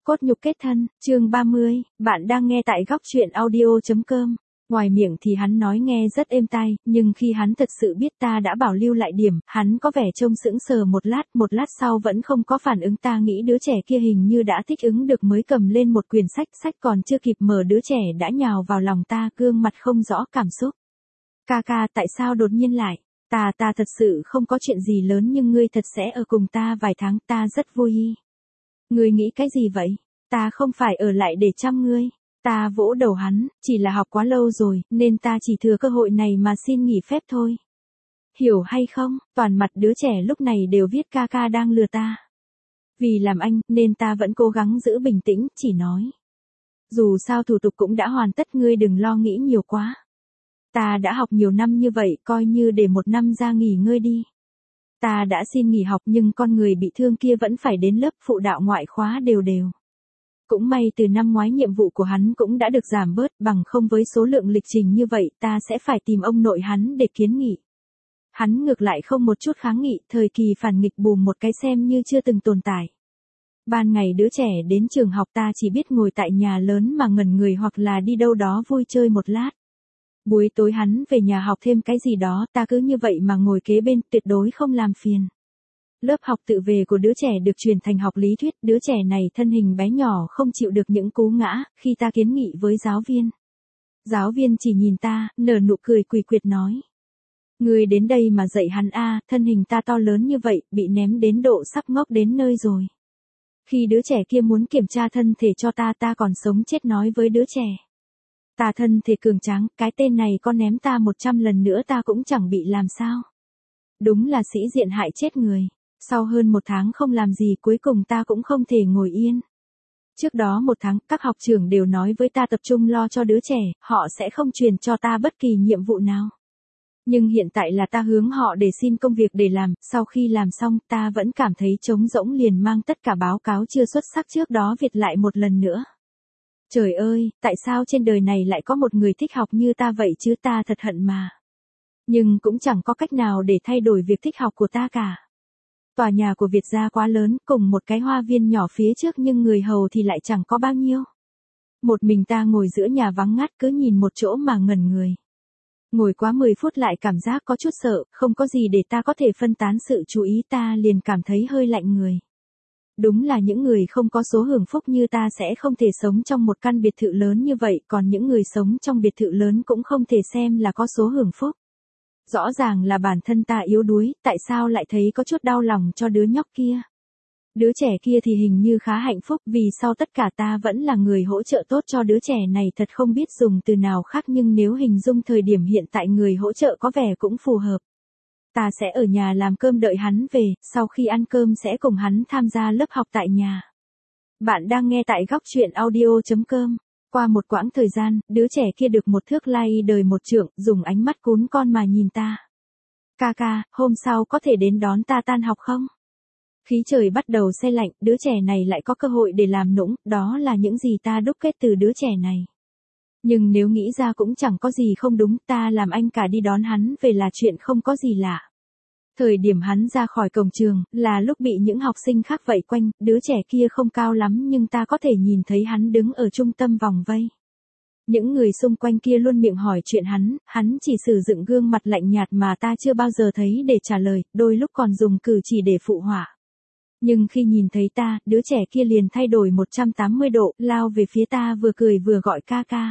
Cốt nhục kết thân, chương 30, bạn đang nghe tại góc truyện audio.com. Ngoài miệng thì hắn nói nghe rất êm tai, nhưng khi hắn thật sự biết ta đã bảo lưu lại điểm, hắn có vẻ trông sững sờ một lát sau vẫn không có phản ứng. Ta nghĩ đứa trẻ kia hình như đã thích ứng được mới cầm lên một quyển sách còn chưa kịp mở đứa trẻ đã nhào vào lòng ta, gương mặt không rõ cảm xúc. Ca, tại sao đột nhiên lại? Ta thật sự không có chuyện gì lớn nhưng ngươi thật sẽ ở cùng ta vài tháng, ta rất vui. Ngươi nghĩ cái gì vậy? Ta không phải ở lại để chăm ngươi. Ta vỗ đầu hắn, chỉ là học quá lâu rồi, nên ta chỉ thừa cơ hội này mà xin nghỉ phép thôi. Hiểu hay không? Toàn mặt đứa trẻ lúc này đều viết ca đang lừa ta. Vì làm anh, nên ta vẫn cố gắng giữ bình tĩnh, chỉ nói. Dù sao thủ tục cũng đã hoàn tất, ngươi đừng lo nghĩ nhiều quá. Ta đã học nhiều năm như vậy, coi như để một năm ra nghỉ ngơi đi. Ta đã xin nghỉ học nhưng con người bị thương kia vẫn phải đến lớp phụ đạo ngoại khóa đều. Cũng may từ năm ngoái nhiệm vụ của hắn cũng đã được giảm bớt, bằng không với số lượng lịch trình như vậy ta sẽ phải tìm ông nội hắn để kiến nghị. Hắn ngược lại không một chút kháng nghị, thời kỳ phản nghịch bùm một cái xem như chưa từng tồn tại. Ban ngày đứa trẻ đến trường học ta chỉ biết ngồi tại nhà lớn mà ngẩn người hoặc là đi đâu đó vui chơi một lát. Buổi tối hắn về nhà học thêm cái gì đó, ta cứ như vậy mà ngồi kế bên, tuyệt đối không làm phiền. Lớp học tự về của đứa trẻ được chuyển thành học lý thuyết, đứa trẻ này thân hình bé nhỏ không chịu được những cú ngã, khi ta kiến nghị với giáo viên. Giáo viên chỉ nhìn ta, nở nụ cười quỷ quyệt nói. Ngươi đến đây mà dạy hắn a, thân hình ta to lớn như vậy, bị ném đến độ sắp ngóc đến nơi rồi. Khi đứa trẻ kia muốn kiểm tra thân thể cho ta còn sống chết nói với đứa trẻ. Ta thân thể cường tráng, cái tên này có ném ta 100 lần nữa ta cũng chẳng bị làm sao. Đúng là sĩ diện hại chết người. Sau hơn 1 tháng không làm gì cuối cùng ta cũng không thể ngồi yên. Trước đó 1 tháng, các học trưởng đều nói với ta tập trung lo cho đứa trẻ, họ sẽ không truyền cho ta bất kỳ nhiệm vụ nào. Nhưng hiện tại là ta hướng họ để xin công việc để làm, sau khi làm xong ta vẫn cảm thấy trống rỗng liền mang tất cả báo cáo chưa xuất sắc trước đó viết lại một lần nữa. Trời ơi, tại sao trên đời này lại có một người thích học như ta vậy chứ, ta thật hận mà. Nhưng cũng chẳng có cách nào để thay đổi việc thích học của ta cả. Tòa nhà của Việt gia quá lớn, cùng một cái hoa viên nhỏ phía trước nhưng người hầu thì lại chẳng có bao nhiêu. Một mình ta ngồi giữa nhà vắng ngắt cứ nhìn một chỗ mà ngẩn người. Ngồi quá 10 phút lại cảm giác có chút sợ, không có gì để ta có thể phân tán sự chú ý, ta liền cảm thấy hơi lạnh người. Đúng là những người không có số hưởng phúc như ta sẽ không thể sống trong một căn biệt thự lớn như vậy, còn những người sống trong biệt thự lớn cũng không thể xem là có số hưởng phúc. Rõ ràng là bản thân ta yếu đuối, tại sao lại thấy có chút đau lòng cho đứa nhóc kia. Đứa trẻ kia thì hình như khá hạnh phúc vì sau tất cả ta vẫn là người hỗ trợ tốt cho đứa trẻ này, thật không biết dùng từ nào khác nhưng nếu hình dung thời điểm hiện tại người hỗ trợ có vẻ cũng phù hợp. Ta sẽ ở nhà làm cơm đợi hắn về, sau khi ăn cơm sẽ cùng hắn tham gia lớp học tại nhà. Bạn đang nghe tại góc truyện audio.com. Qua một quãng thời gian, đứa trẻ kia được một thước lai đời một trượng, dùng ánh mắt cún con mà nhìn ta. Ca, hôm sau có thể đến đón ta tan học không? Khí trời bắt đầu se lạnh, đứa trẻ này lại có cơ hội để làm nũng, đó là những gì ta đúc kết từ đứa trẻ này. Nhưng nếu nghĩ ra cũng chẳng có gì không đúng, ta làm anh cả đi đón hắn về là chuyện không có gì lạ. Thời điểm hắn ra khỏi cổng trường, là lúc bị những học sinh khác vây quanh, đứa trẻ kia không cao lắm nhưng ta có thể nhìn thấy hắn đứng ở trung tâm vòng vây. Những người xung quanh kia luôn miệng hỏi chuyện hắn chỉ sử dụng gương mặt lạnh nhạt mà ta chưa bao giờ thấy để trả lời, đôi lúc còn dùng cử chỉ để phụ họa. Nhưng khi nhìn thấy ta, đứa trẻ kia liền thay đổi 180 độ, lao về phía ta vừa cười vừa gọi ca.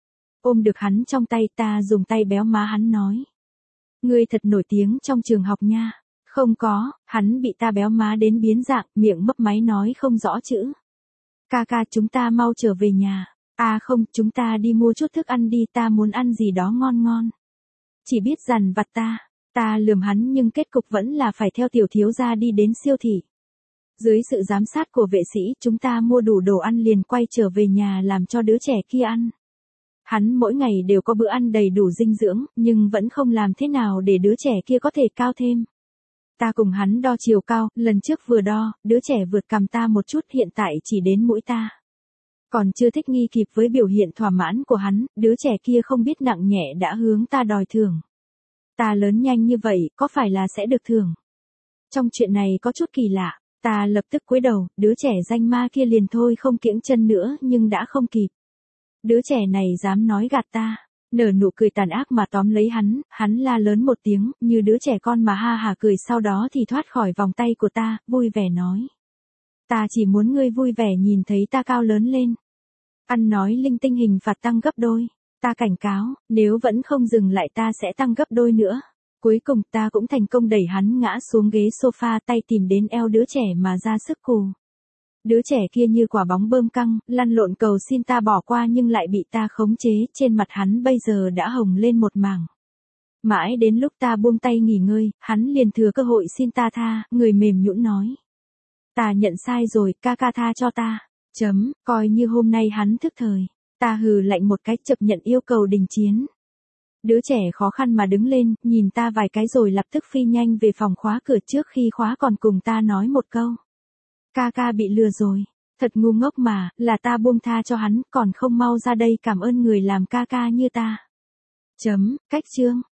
Ôm được hắn trong tay, ta dùng tay béo má hắn nói. Ngươi thật nổi tiếng trong trường học nha. Không có, hắn bị ta béo má đến biến dạng, miệng mấp máy nói không rõ chữ. Ca, chúng ta mau trở về nhà. À không, chúng ta đi mua chút thức ăn đi, ta muốn ăn gì đó ngon. Chỉ biết dằn vặt ta lườm hắn nhưng kết cục vẫn là phải theo tiểu thiếu gia đi đến siêu thị. Dưới sự giám sát của vệ sĩ, chúng ta mua đủ đồ ăn liền quay trở về nhà làm cho đứa trẻ kia ăn. Hắn mỗi ngày đều có bữa ăn đầy đủ dinh dưỡng, nhưng vẫn không làm thế nào để đứa trẻ kia có thể cao thêm. Ta cùng hắn đo chiều cao, lần trước vừa đo, đứa trẻ vượt cằm ta một chút, hiện tại chỉ đến mũi ta. Còn chưa thích nghi kịp với biểu hiện thỏa mãn của hắn, đứa trẻ kia không biết nặng nhẹ đã hướng ta đòi thưởng. Ta lớn nhanh như vậy, có phải là sẽ được thưởng? Trong chuyện này có chút kỳ lạ, Ta lập tức cúi đầu, đứa trẻ danh ma kia liền thôi không kiễng chân nữa nhưng đã không kịp. Đứa trẻ này dám nói gạt ta. Nở nụ cười tàn ác mà tóm lấy hắn la lớn một tiếng, như đứa trẻ con mà ha hả cười, sau đó thì thoát khỏi vòng tay của ta, vui vẻ nói. Ta chỉ muốn ngươi vui vẻ nhìn thấy ta cao lớn lên. Ăn nói linh tinh, hình phạt tăng gấp đôi. Ta cảnh cáo, nếu vẫn không dừng lại ta sẽ tăng gấp đôi nữa. Cuối cùng ta cũng thành công đẩy hắn ngã xuống ghế sofa, tay tìm đến eo đứa trẻ mà ra sức cù. Đứa trẻ kia như quả bóng bơm căng, lăn lộn cầu xin ta bỏ qua nhưng lại bị ta khống chế, trên mặt hắn bây giờ đã hồng lên một mảng. Mãi đến lúc ta buông tay nghỉ ngơi, hắn liền thừa cơ hội xin ta tha, người mềm nhũn nói. Ta nhận sai rồi, ca ca tha cho ta. Coi như hôm nay hắn thức thời. Ta hừ lạnh một cái, chấp nhận yêu cầu đình chiến. Đứa trẻ khó khăn mà đứng lên, nhìn ta vài cái rồi lập tức phi nhanh về phòng khóa cửa, trước khi khóa còn cùng ta nói một câu. Ca ca bị lừa rồi. Thật ngu ngốc mà, là ta buông tha cho hắn, còn không mau ra đây cảm ơn người làm ca ca như ta. Cách chương.